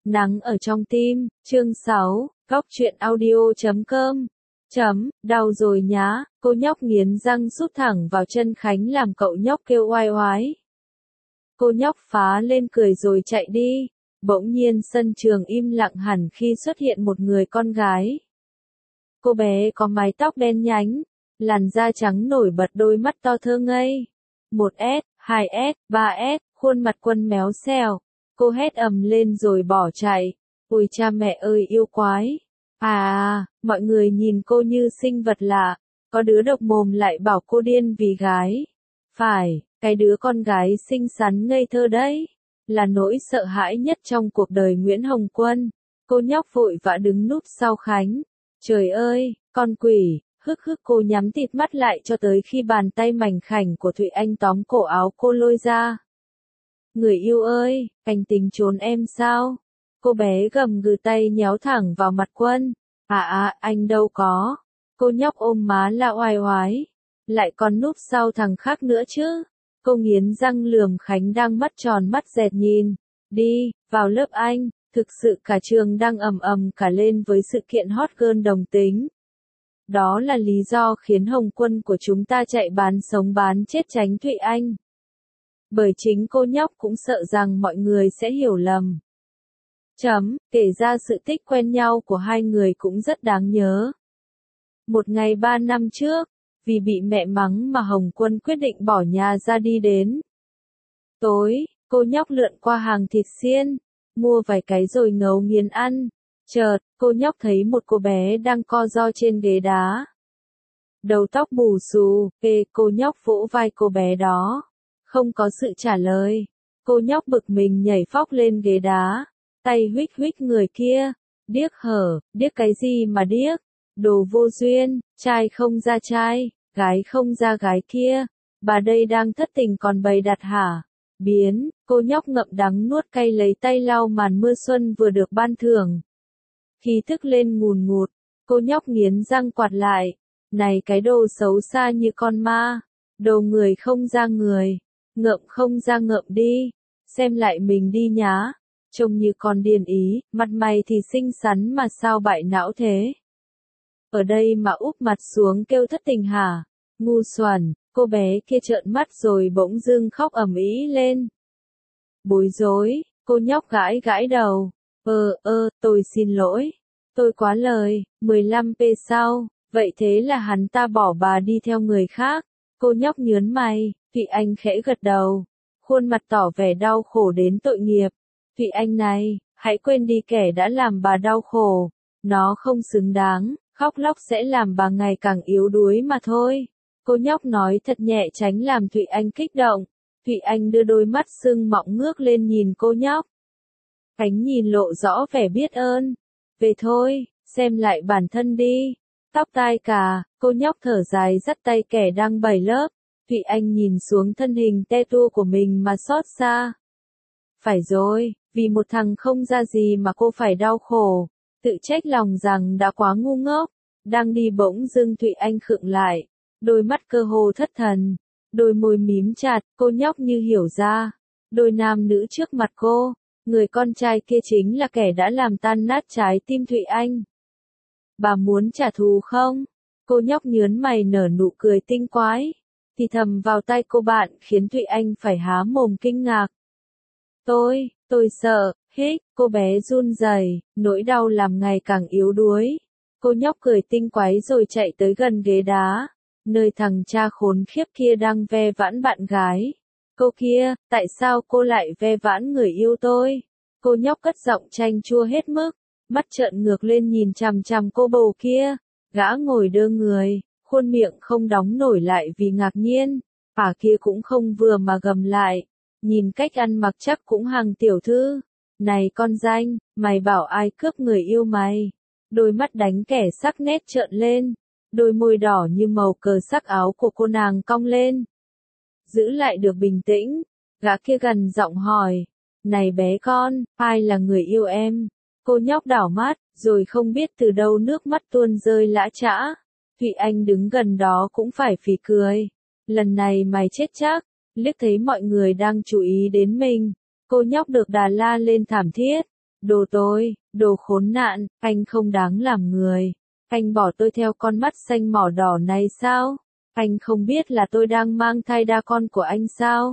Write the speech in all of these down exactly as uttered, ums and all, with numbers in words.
Nắng ở trong tim, chương sáu, góc truyện audio chấm com. Chấm, đau rồi nhá, cô nhóc nghiến răng sút thẳng vào chân Khánh làm cậu nhóc kêu oai oái. Cô nhóc phá lên cười rồi chạy đi. Bỗng nhiên sân trường im lặng hẳn khi xuất hiện một người con gái. Cô bé có mái tóc đen nhánh, làn da trắng nổi bật, đôi mắt to thơ ngây. một S, hai S, ba S, khuôn mặt quân méo xèo. Cô hét ầm lên rồi bỏ chạy. Ôi cha mẹ ơi yêu quái. À, mọi người nhìn cô như sinh vật lạ. Có đứa độc mồm lại bảo cô điên vì gái. Phải, cái đứa con gái xinh xắn ngây thơ đấy. Là nỗi sợ hãi nhất trong cuộc đời Nguyễn Hồng Quân. Cô nhóc vội vã đứng núp sau Khánh. Trời ơi, con quỷ, hức hức cô nhắm tịt mắt lại cho tới khi bàn tay mảnh khảnh của Thụy Anh tóm cổ áo cô lôi ra. Người yêu ơi, anh tính trốn em sao? Cô bé gầm gừ tay nhéo thẳng vào mặt Quân. À à, anh đâu có. Cô nhóc ôm má la oai oái. Lại còn núp sau thằng khác nữa chứ. Cô nghiến răng lườm Khánh đang mắt tròn mắt dẹt nhìn. Đi, vào lớp anh. Thực sự cả trường đang ầm ầm cả lên với sự kiện hot girl đồng tính. Đó là lý do khiến Hồng Quân của chúng ta chạy bán sống bán chết tránh Thụy Anh. Bởi chính cô nhóc cũng sợ rằng mọi người sẽ hiểu lầm. Chấm, kể ra sự tích quen nhau của hai người cũng rất đáng nhớ. Một ngày ba năm trước, vì bị mẹ mắng mà Hồng Quân quyết định bỏ nhà ra đi đến. Tối, cô nhóc lượn qua hàng thịt xiên, mua vài cái rồi ngấu nghiến ăn. Chợt, cô nhóc thấy một cô bé đang co ro trên ghế đá. Đầu tóc bù xù, ê, cô nhóc vỗ vai cô bé đó. Không có sự trả lời. Cô nhóc bực mình nhảy phóc lên ghế đá. Tay huých huých người kia. Điếc hở, điếc cái gì mà điếc. Đồ vô duyên, trai không ra trai, gái không ra gái kia. Bà đây đang thất tình còn bày đặt hả? Biến, cô nhóc ngậm đắng nuốt cay lấy tay lau màn mưa xuân vừa được ban thưởng. Khi thức lên ngùn ngụt, cô nhóc nghiến răng quạt lại. Này cái đồ xấu xa như con ma. Đồ người không ra người. Ngậm không ra ngậm đi. Xem lại mình đi nhá. Trông như con điên ý, mặt mày thì xinh xắn mà sao bại não thế. Ở đây mà úp mặt xuống kêu thất tình hả? Ngu xuẩn, cô bé kia trợn mắt rồi bỗng dưng khóc ầm ĩ lên. Bối rối, cô nhóc gãi gãi đầu. Ờ, ơ, tôi xin lỗi. Tôi quá lời, mười lăm p sau, vậy thế là hắn ta bỏ bà đi theo người khác. Cô nhóc nhớn mày, Thụy Anh khẽ gật đầu. Khuôn mặt tỏ vẻ đau khổ đến tội nghiệp. Thụy Anh này, hãy quên đi kẻ đã làm bà đau khổ. Nó không xứng đáng, khóc lóc sẽ làm bà ngày càng yếu đuối mà thôi. Cô nhóc nói thật nhẹ tránh làm Thụy Anh kích động. Thụy Anh đưa đôi mắt sưng mọng ngước lên nhìn cô nhóc. Khánh nhìn lộ rõ vẻ biết ơn. Về thôi, xem lại bản thân đi. Tóc tai cả, cô nhóc thở dài dắt tay kẻ đang bày lớp. Thụy Anh nhìn xuống thân hình te tua của mình mà xót xa. Phải rồi, vì một thằng không ra gì mà cô phải đau khổ. Tự trách lòng rằng đã quá ngu ngốc. Đang đi bỗng dưng Thụy Anh khựng lại. Đôi mắt cơ hồ thất thần. Đôi môi mím chặt, cô nhóc như hiểu ra. Đôi nam nữ trước mặt cô. Người con trai kia chính là kẻ đã làm tan nát trái tim Thụy Anh. Bà muốn trả thù không? Cô nhóc nhớn mày nở nụ cười tinh quái. Thì thầm vào tai cô bạn khiến Thụy Anh phải há mồm kinh ngạc. Tôi, tôi sợ, hích, cô bé run rẩy, nỗi đau làm ngày càng yếu đuối. Cô nhóc cười tinh quái rồi chạy tới gần ghế đá, nơi thằng cha khốn khiếp kia đang ve vãn bạn gái. Cô kia, tại sao cô lại ve vãn người yêu tôi? Cô nhóc cất giọng chanh chua hết mức, mắt trợn ngược lên nhìn chằm chằm cô bầu kia. Gã ngồi đơ người, khuôn miệng không đóng nổi lại vì ngạc nhiên. Bà kia cũng không vừa mà gầm lại. Nhìn cách ăn mặc chắc cũng hàng tiểu thư. Này con danh, mày bảo ai cướp người yêu mày? Đôi mắt đánh kẻ sắc nét trợn lên. Đôi môi đỏ như màu cờ sắc áo của cô nàng cong lên. Giữ lại được bình tĩnh, gã kia gần giọng hỏi. Này bé con, ai là người yêu em? Cô nhóc đảo mắt, rồi không biết từ đâu nước mắt tuôn rơi lã chã. Thụy Anh đứng gần đó cũng phải phì cười. Lần này mày chết chắc. Liếc thấy mọi người đang chú ý đến mình. Cô nhóc được đà la lên thảm thiết. Đồ tôi, đồ khốn nạn, anh không đáng làm người. Anh bỏ tôi theo con mắt xanh mỏ đỏ này sao? Anh không biết là tôi đang mang thai đa con của anh sao?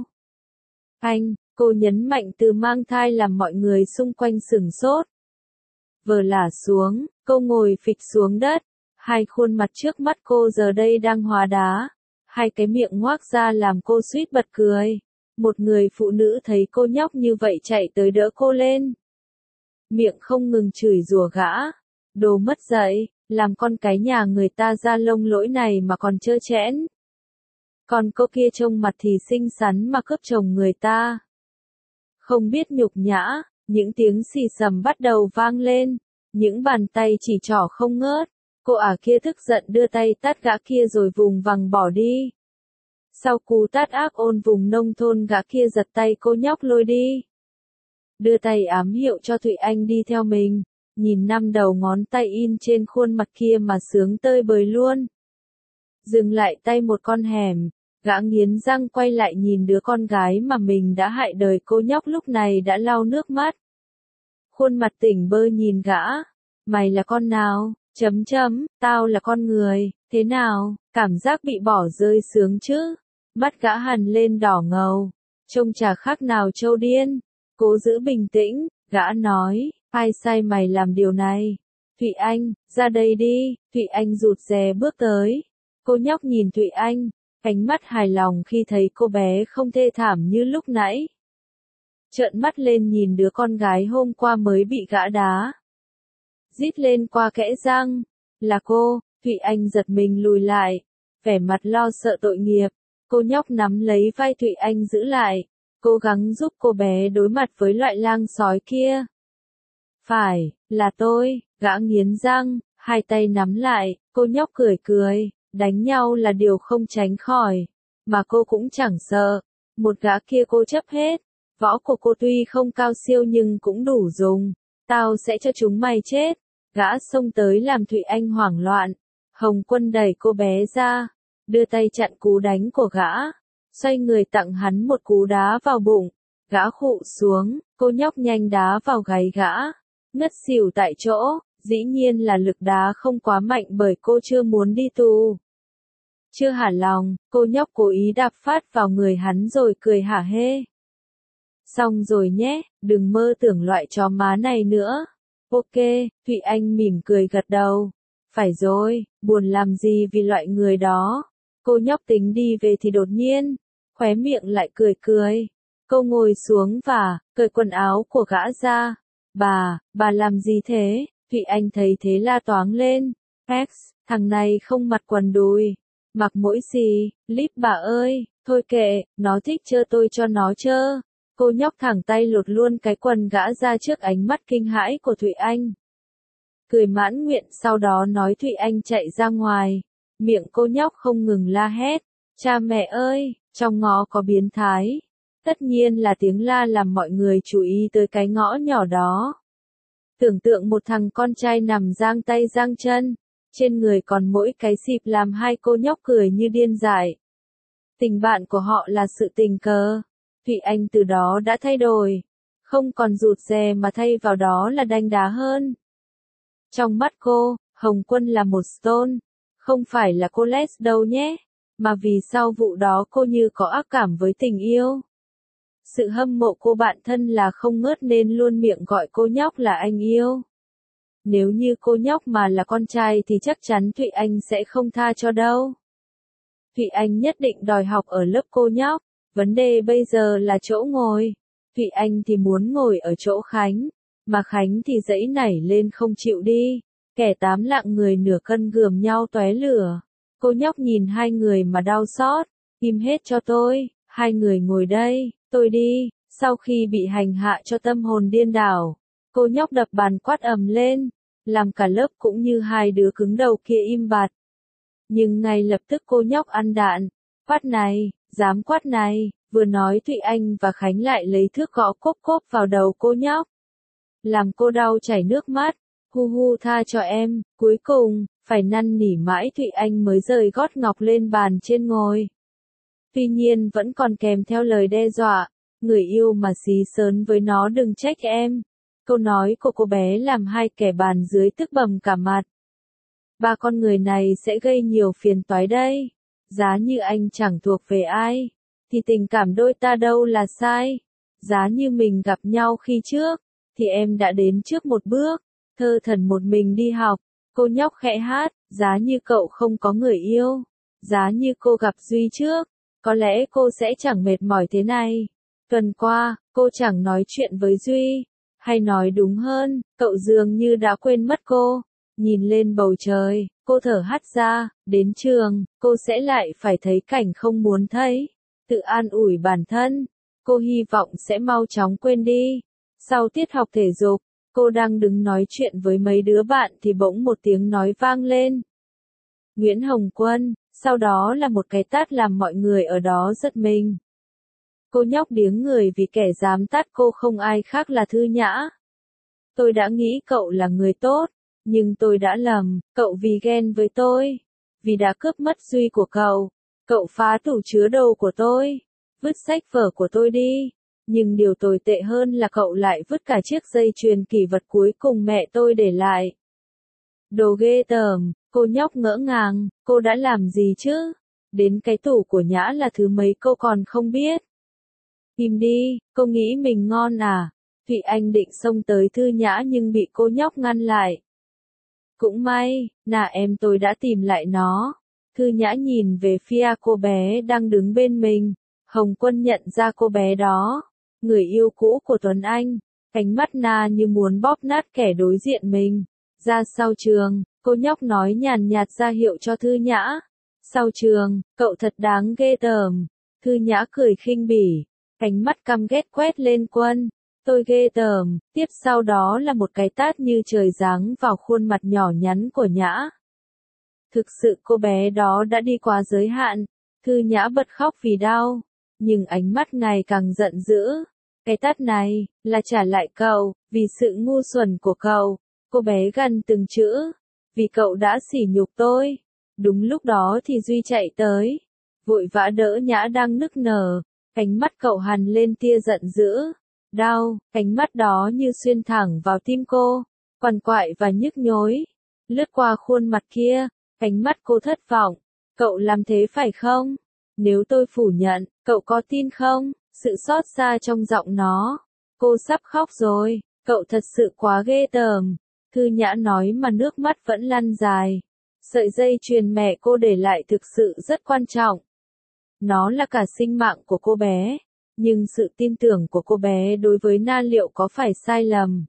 Anh, cô nhấn mạnh từ mang thai làm mọi người xung quanh sửng sốt. Vờ lả xuống, cô ngồi phịch xuống đất. Hai khuôn mặt trước mắt cô giờ đây đang hóa đá. Hai cái miệng ngoác ra làm cô suýt bật cười. Một người phụ nữ thấy cô nhóc như vậy chạy tới đỡ cô lên. Miệng không ngừng chửi rủa gã. Đồ mất dạy, làm con cái nhà người ta ra lông lỗi này mà còn trơ trẽn. Còn cô kia trông mặt thì xinh xắn mà cướp chồng người ta. Không biết nhục nhã, những tiếng xì xầm bắt đầu vang lên. Những bàn tay chỉ trỏ không ngớt. Cô ả kia tức giận đưa tay tát gã kia rồi vùng vằng bỏ đi. Sau cú tát ác ôn vùng nông thôn gã kia giật tay cô nhóc lôi đi. Đưa tay ám hiệu cho Thụy Anh đi theo mình. Nhìn năm đầu ngón tay in trên khuôn mặt kia mà sướng tơi bời luôn. Dừng lại tay một con hẻm, gã nghiến răng quay lại nhìn đứa con gái mà mình đã hại đời cô nhóc lúc này đã lau nước mắt. Khuôn mặt tỉnh bơ nhìn gã. Mày là con nào? Chấm chấm, tao là con người, thế nào? Cảm giác bị bỏ rơi sướng chứ? Mắt gã hằn lên đỏ ngầu. Trông chả khác nào trâu điên. Cố giữ bình tĩnh, gã nói, ai sai mày làm điều này? Thụy Anh, ra đây đi. Thụy Anh rụt rè bước tới. Cô nhóc nhìn Thụy Anh, ánh mắt hài lòng khi thấy cô bé không thê thảm như lúc nãy. Trợn mắt lên nhìn đứa con gái hôm qua mới bị gã đá. Rít lên qua kẽ răng. Là cô. Thụy Anh giật mình lùi lại. Vẻ mặt lo sợ tội nghiệp. Cô nhóc nắm lấy vai Thụy Anh giữ lại. Cố gắng giúp cô bé đối mặt với loại lang sói kia. Phải, là tôi. Gã nghiến răng, hai tay nắm lại. Cô nhóc cười cười. Đánh nhau là điều không tránh khỏi. Mà cô cũng chẳng sợ. Một gã kia cô chấp hết. Võ của cô tuy không cao siêu nhưng cũng đủ dùng. Tao sẽ cho chúng mày chết. Gã xông tới làm Thụy Anh hoảng loạn. Hồng Quân đẩy cô bé ra. Đưa tay chặn cú đánh của gã. Xoay người tặng hắn một cú đá vào bụng. Gã khụ xuống. Cô nhóc nhanh đá vào gáy gã. Ngất xỉu tại chỗ. Dĩ nhiên là lực đá không quá mạnh bởi cô chưa muốn đi tù. Chưa hả lòng, cô nhóc cố ý đạp phát vào người hắn rồi cười hả hê. Xong rồi nhé, đừng mơ tưởng loại chó má này nữa. Ok, Thụy Anh mỉm cười gật đầu. Phải rồi, buồn làm gì vì loại người đó. Cô nhóc tính đi về thì đột nhiên, khóe miệng lại cười cười. Cô ngồi xuống và, cởi quần áo của gã ra. Bà, bà làm gì thế? Thụy Anh thấy thế la toáng lên. X, thằng này không mặc quần đùi. Mặc mỗi gì, líp bà ơi, thôi kệ, nó thích chơ tôi cho nó chơ. Cô nhóc thẳng tay lột luôn cái quần gã ra trước ánh mắt kinh hãi của Thụy Anh. Cười mãn nguyện sau đó nói Thụy Anh chạy ra ngoài. Miệng cô nhóc không ngừng la hét. Cha mẹ ơi, trong ngõ có biến thái. Tất nhiên là tiếng la làm mọi người chú ý tới cái ngõ nhỏ đó. Tưởng tượng một thằng con trai nằm giang tay giang chân. Trên người còn mỗi cái xịp làm hai cô nhóc cười như điên dại. Tình bạn của họ là sự tình cờ. Thụy Anh từ đó đã thay đổi. Không còn rụt rè mà thay vào đó là đanh đá hơn. Trong mắt cô, Hồng Quân là một Stone. Không phải là cô Les đâu nhé. Mà vì sau vụ đó cô như có ác cảm với tình yêu. Sự hâm mộ cô bạn thân là không ngớt nên luôn miệng gọi cô nhóc là anh yêu. Nếu như cô nhóc mà là con trai thì chắc chắn Thụy Anh sẽ không tha cho đâu. Thụy Anh nhất định đòi học ở lớp cô nhóc. Vấn đề bây giờ là chỗ ngồi. Thụy Anh thì muốn ngồi ở chỗ Khánh. Mà Khánh thì dãy nảy lên không chịu đi. Kẻ tám lạng người nửa cân gườm nhau tóe lửa. Cô nhóc nhìn hai người mà đau xót. Im hết cho tôi. Hai người ngồi đây. Tôi đi. Sau khi bị hành hạ cho tâm hồn điên đảo. Cô nhóc đập bàn quát ầm lên. Làm cả lớp cũng như hai đứa cứng đầu kia im bặt. Nhưng ngay lập tức cô nhóc ăn đạn. Quát này, dám quát này. Vừa nói Thụy Anh và Khánh lại lấy thước gõ cốp cốp vào đầu cô nhóc. Làm cô đau chảy nước mắt. Hu hu tha cho em. Cuối cùng, phải năn nỉ mãi Thụy Anh mới rời gót ngọc lên bàn trên ngồi. Tuy nhiên vẫn còn kèm theo lời đe dọa. Người yêu mà xí sớn với nó đừng trách em. Câu nói của cô bé làm hai kẻ bàn dưới tức bầm cả mặt. Ba con người này sẽ gây nhiều phiền toái đây. Giá như anh chẳng thuộc về ai, thì tình cảm đôi ta đâu là sai. Giá như mình gặp nhau khi trước, thì em đã đến trước một bước, thơ thẩn một mình đi học. Cô nhóc khẽ hát, giá như cậu không có người yêu, giá như cô gặp Duy trước, có lẽ cô sẽ chẳng mệt mỏi thế này. Tuần qua, cô chẳng nói chuyện với Duy, hay nói đúng hơn, cậu dường như đã quên mất cô. Nhìn lên bầu trời, cô thở hắt ra, đến trường, cô sẽ lại phải thấy cảnh không muốn thấy. Tự an ủi bản thân, cô hy vọng sẽ mau chóng quên đi. Sau tiết học thể dục, cô đang đứng nói chuyện với mấy đứa bạn thì bỗng một tiếng nói vang lên. Nguyễn Hồng Quân, sau đó là một cái tát làm mọi người ở đó giật mình. Cô nhóc điếng người vì kẻ dám tát cô không ai khác là Thư Nhã. Tôi đã nghĩ cậu là người tốt, nhưng tôi đã lầm, cậu vì ghen với tôi, vì đã cướp mất Duy của cậu, cậu phá tủ chứa đồ của tôi, vứt sách vở của tôi đi. Nhưng điều tồi tệ hơn là cậu lại vứt cả chiếc dây chuyền kỷ vật cuối cùng mẹ tôi để lại. Đồ ghê tởm, cô nhóc ngỡ ngàng, cô đã làm gì chứ? Đến cái tủ của Nhã là thứ mấy cô còn không biết. Im đi, cô nghĩ mình ngon à? Thụy Anh định xông tới Thư Nhã nhưng bị cô nhóc ngăn lại. Cũng may, là em tôi đã tìm lại nó. Thư Nhã nhìn về phía cô bé đang đứng bên mình. Hồng Quân nhận ra cô bé đó, người yêu cũ của Tuấn Anh, cánh mắt na như muốn bóp nát kẻ đối diện mình. Ra sau trường, cô nhóc nói nhàn nhạt ra hiệu cho Thư Nhã. Sau trường, cậu thật đáng ghê tởm. Thư Nhã cười khinh bỉ, cánh mắt căm ghét quét lên Quân. Tôi ghê tởm, tiếp sau đó là một cái tát như trời giáng vào khuôn mặt nhỏ nhắn của Nhã. Thực sự cô bé đó đã đi quá giới hạn. Thư Nhã bật khóc vì đau, nhưng ánh mắt ngày càng giận dữ. Cái tát này, là trả lại cậu, vì sự ngu xuẩn của cậu. Cô bé gằn từng chữ, vì cậu đã sỉ nhục tôi. Đúng lúc đó thì Duy chạy tới, vội vã đỡ Nhã đang nức nở, cánh mắt cậu hằn lên tia giận dữ. Đau, cánh mắt đó như xuyên thẳng vào tim cô, quằn quại và nhức nhối. Lướt qua khuôn mặt kia, cánh mắt cô thất vọng. Cậu làm thế phải không? Nếu tôi phủ nhận, cậu có tin không? Sự xót xa trong giọng nó. Cô sắp khóc rồi, cậu thật sự quá ghê tởm. Thư Nhã nói mà nước mắt vẫn lăn dài. Sợi dây chuyền mẹ cô để lại thực sự rất quan trọng. Nó là cả sinh mạng của cô bé. Nhưng sự tin tưởng của cô bé đối với Na liệu có phải sai lầm?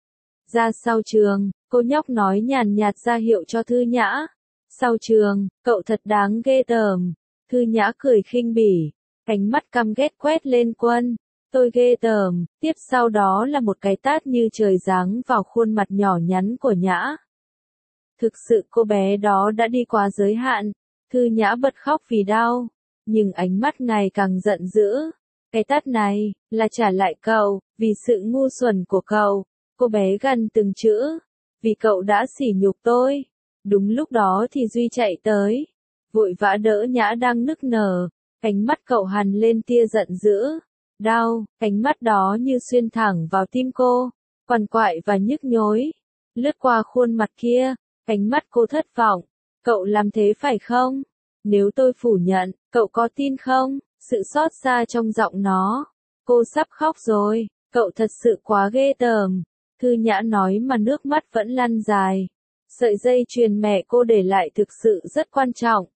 Ra sau trường, cô nhóc nói nhàn nhạt ra hiệu cho Thư Nhã. Sau trường, cậu thật đáng ghê tởm. Thư Nhã cười khinh bỉ, cánh mắt căm ghét quét lên Quân. Tôi ghê tởm, tiếp sau đó là một cái tát như trời giáng vào khuôn mặt nhỏ nhắn của Nhã. Thực sự cô bé đó đã đi quá giới hạn. Thư Nhã bật khóc vì đau, nhưng ánh mắt ngày càng giận dữ. Cái tát này, là trả lại cậu, vì sự ngu xuẩn của cậu. Cô bé gằn từng chữ, vì cậu đã sỉ nhục tôi. Đúng lúc đó thì Duy chạy tới, vội vã đỡ Nhã đang nức nở, cánh mắt cậu hằn lên tia giận dữ. Đau, cánh mắt đó như xuyên thẳng vào tim cô, quằn quại và nhức nhối. Lướt qua khuôn mặt kia, cánh mắt cô thất vọng. Cậu làm thế phải không? Nếu tôi phủ nhận, cậu có tin không? Sự xót xa trong giọng nó. Cô sắp khóc rồi, cậu thật sự quá ghê tởm. Thư Nhã nói mà nước mắt vẫn lăn dài. Sợi dây chuyền mẹ cô để lại thực sự rất quan trọng.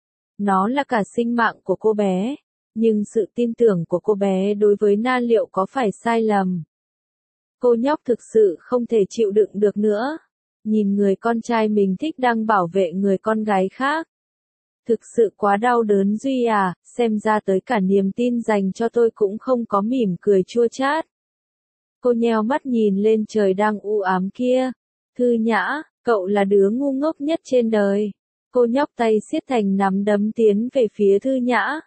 Nó là cả sinh mạng của cô bé. Nhưng sự tin tưởng của cô bé đối với Na liệu có phải sai lầm? Cô nhóc thực sự không thể chịu đựng được nữa. Nhìn người con trai mình thích đang bảo vệ người con gái khác. Thực sự quá đau đớn Duy à, xem ra tới cả niềm tin dành cho tôi cũng không có mỉm cười chua chát. Cô nheo mắt nhìn lên trời đang u ám kia. Thư Nhã, cậu là đứa ngu ngốc nhất trên đời. Cô nhóc tay siết thành nắm đấm tiến về phía Thư Nhã.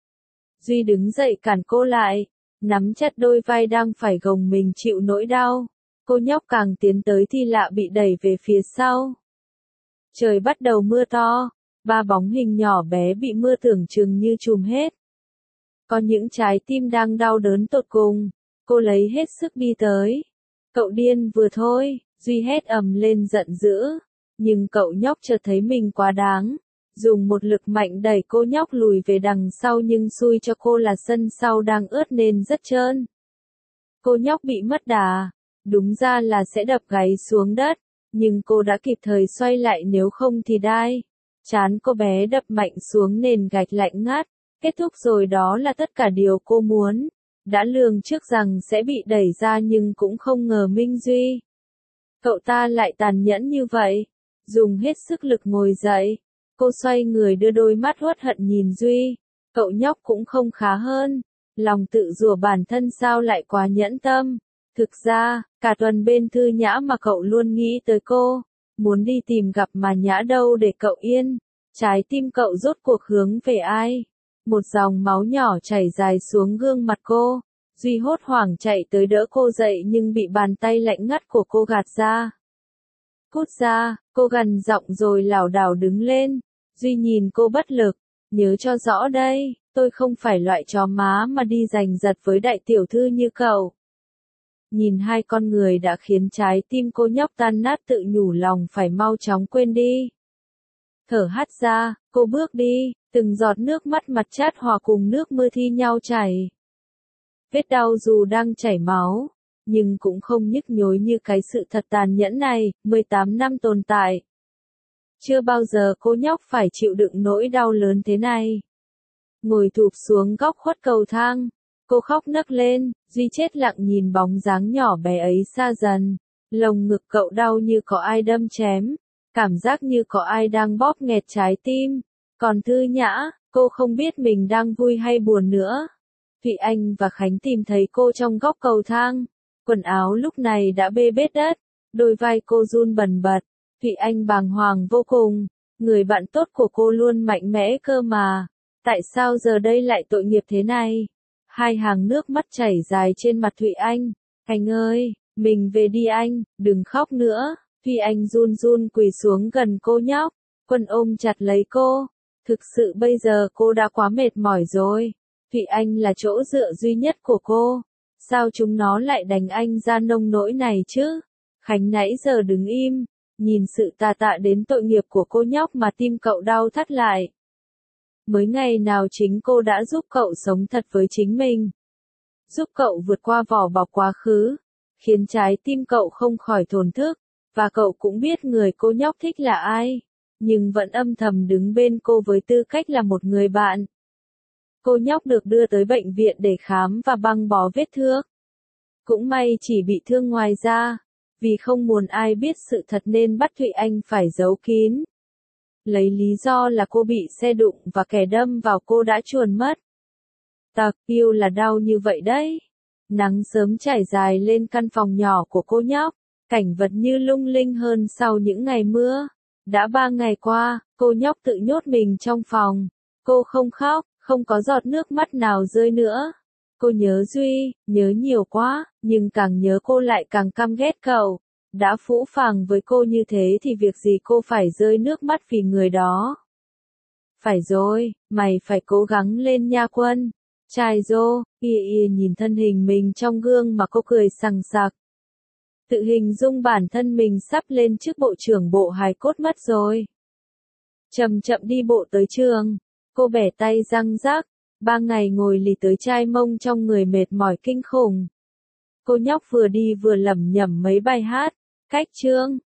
Duy đứng dậy cản cô lại, nắm chặt đôi vai đang phải gồng mình chịu nỗi đau. Cô nhóc càng tiến tới thì lạ bị đẩy về phía sau. Trời bắt đầu mưa to. Ba bóng hình nhỏ bé bị mưa tưởng chừng như trùm hết. Có những trái tim đang đau đớn tột cùng. Cô lấy hết sức đi tới. Cậu điên vừa thôi, Duy hét ầm lên giận dữ. Nhưng cậu nhóc chợt thấy mình quá đáng. Dùng một lực mạnh đẩy cô nhóc lùi về đằng sau nhưng xui cho cô là sân sau đang ướt nên rất trơn. Cô nhóc bị mất đà. Đúng ra là sẽ đập gáy xuống đất. Nhưng cô đã kịp thời xoay lại nếu không thì đai. Trán cô bé đập mạnh xuống nền gạch lạnh ngắt. Kết thúc rồi, đó là tất cả điều cô muốn. Đã lường trước rằng sẽ bị đẩy ra nhưng cũng không ngờ Minh Duy. Cậu ta lại tàn nhẫn như vậy. Dùng hết sức lực ngồi dậy. Cô xoay người đưa đôi mắt uất hận nhìn Duy. Cậu nhóc cũng không khá hơn. Lòng tự rủa bản thân sao lại quá nhẫn tâm. Thực ra, cả tuần bên Thư Nhã mà cậu luôn nghĩ tới cô. Muốn đi tìm gặp mà Nhã đâu để cậu yên. Trái tim cậu rốt cuộc hướng về ai? Một dòng máu nhỏ chảy dài xuống gương mặt cô. Duy hốt hoảng chạy tới đỡ cô dậy nhưng bị bàn tay lạnh ngắt của cô gạt ra. Cút ra, cô gằn giọng rồi lảo đảo đứng lên. Duy nhìn cô bất lực. Nhớ cho rõ đây, tôi không phải loại chó má mà đi giành giật với đại tiểu thư như cậu. Nhìn hai con người đã khiến trái tim cô nhóc tan nát, tự nhủ lòng phải mau chóng quên đi. Thở hắt ra, cô bước đi, từng giọt nước mắt mặt chát hòa cùng nước mưa thi nhau chảy. Vết đau dù đang chảy máu, nhưng cũng không nhức nhối như cái sự thật tàn nhẫn này, mười tám năm tồn tại. Chưa bao giờ cô nhóc phải chịu đựng nỗi đau lớn thế này. Ngồi thụp xuống góc khuất cầu thang, cô khóc nấc lên, Duy chết lặng nhìn bóng dáng nhỏ bé ấy xa dần. Lồng ngực cậu đau như có ai đâm chém, cảm giác như có ai đang bóp nghẹt trái tim. Còn Thư Nhã, cô không biết mình đang vui hay buồn nữa. Thụy Anh và Khánh tìm thấy cô trong góc cầu thang. Quần áo lúc này đã bê bết đất, đôi vai cô run bần bật. Thụy Anh bàng hoàng vô cùng, người bạn tốt của cô luôn mạnh mẽ cơ mà. Tại sao giờ đây lại tội nghiệp thế này? Hai hàng nước mắt chảy dài trên mặt Thụy Anh. Anh ơi, mình về đi anh, đừng khóc nữa. Thụy Anh run run quỳ xuống gần cô nhóc. Quân ôm chặt lấy cô. Thực sự bây giờ cô đã quá mệt mỏi rồi. Thụy Anh là chỗ dựa duy nhất của cô. Sao chúng nó lại đánh anh ra nông nỗi này chứ? Khánh nãy giờ đứng im, nhìn sự tà tạ đến tội nghiệp của cô nhóc mà tim cậu đau thắt lại. Mới ngày nào chính cô đã giúp cậu sống thật với chính mình. Giúp cậu vượt qua vỏ bọc quá khứ, khiến trái tim cậu không khỏi thổn thức, và cậu cũng biết người cô nhóc thích là ai, nhưng vẫn âm thầm đứng bên cô với tư cách là một người bạn. Cô nhóc được đưa tới bệnh viện để khám và băng bó vết thương. Cũng may chỉ bị thương ngoài da, vì không muốn ai biết sự thật nên bắt Thụy Anh phải giấu kín. Lấy lý do là cô bị xe đụng và kẻ đâm vào cô đã chuồn mất. Tặc yêu là đau như vậy đấy. Nắng sớm trải dài lên căn phòng nhỏ của cô nhóc, cảnh vật như lung linh hơn sau những ngày mưa. Đã ba ngày qua, cô nhóc tự nhốt mình trong phòng. Cô không khóc, không có giọt nước mắt nào rơi nữa. Cô nhớ Duy, nhớ nhiều quá, nhưng càng nhớ cô lại càng căm ghét cậu. Đã phũ phàng với cô như thế thì việc gì cô phải rơi nước mắt vì người đó. Phải rồi, mày phải cố gắng lên nha Quân. Trai Dô, y y nhìn thân hình mình trong gương mà cô cười sằng sặc. Tự hình dung bản thân mình sắp lên chức bộ trưởng bộ hài cốt mất rồi. Chậm chậm đi bộ tới trường, cô bẻ tay răng rắc, ba ngày ngồi lì tới chai mông trong người mệt mỏi kinh khủng. Cô nhóc vừa đi vừa lẩm nhẩm mấy bài hát, cách chương,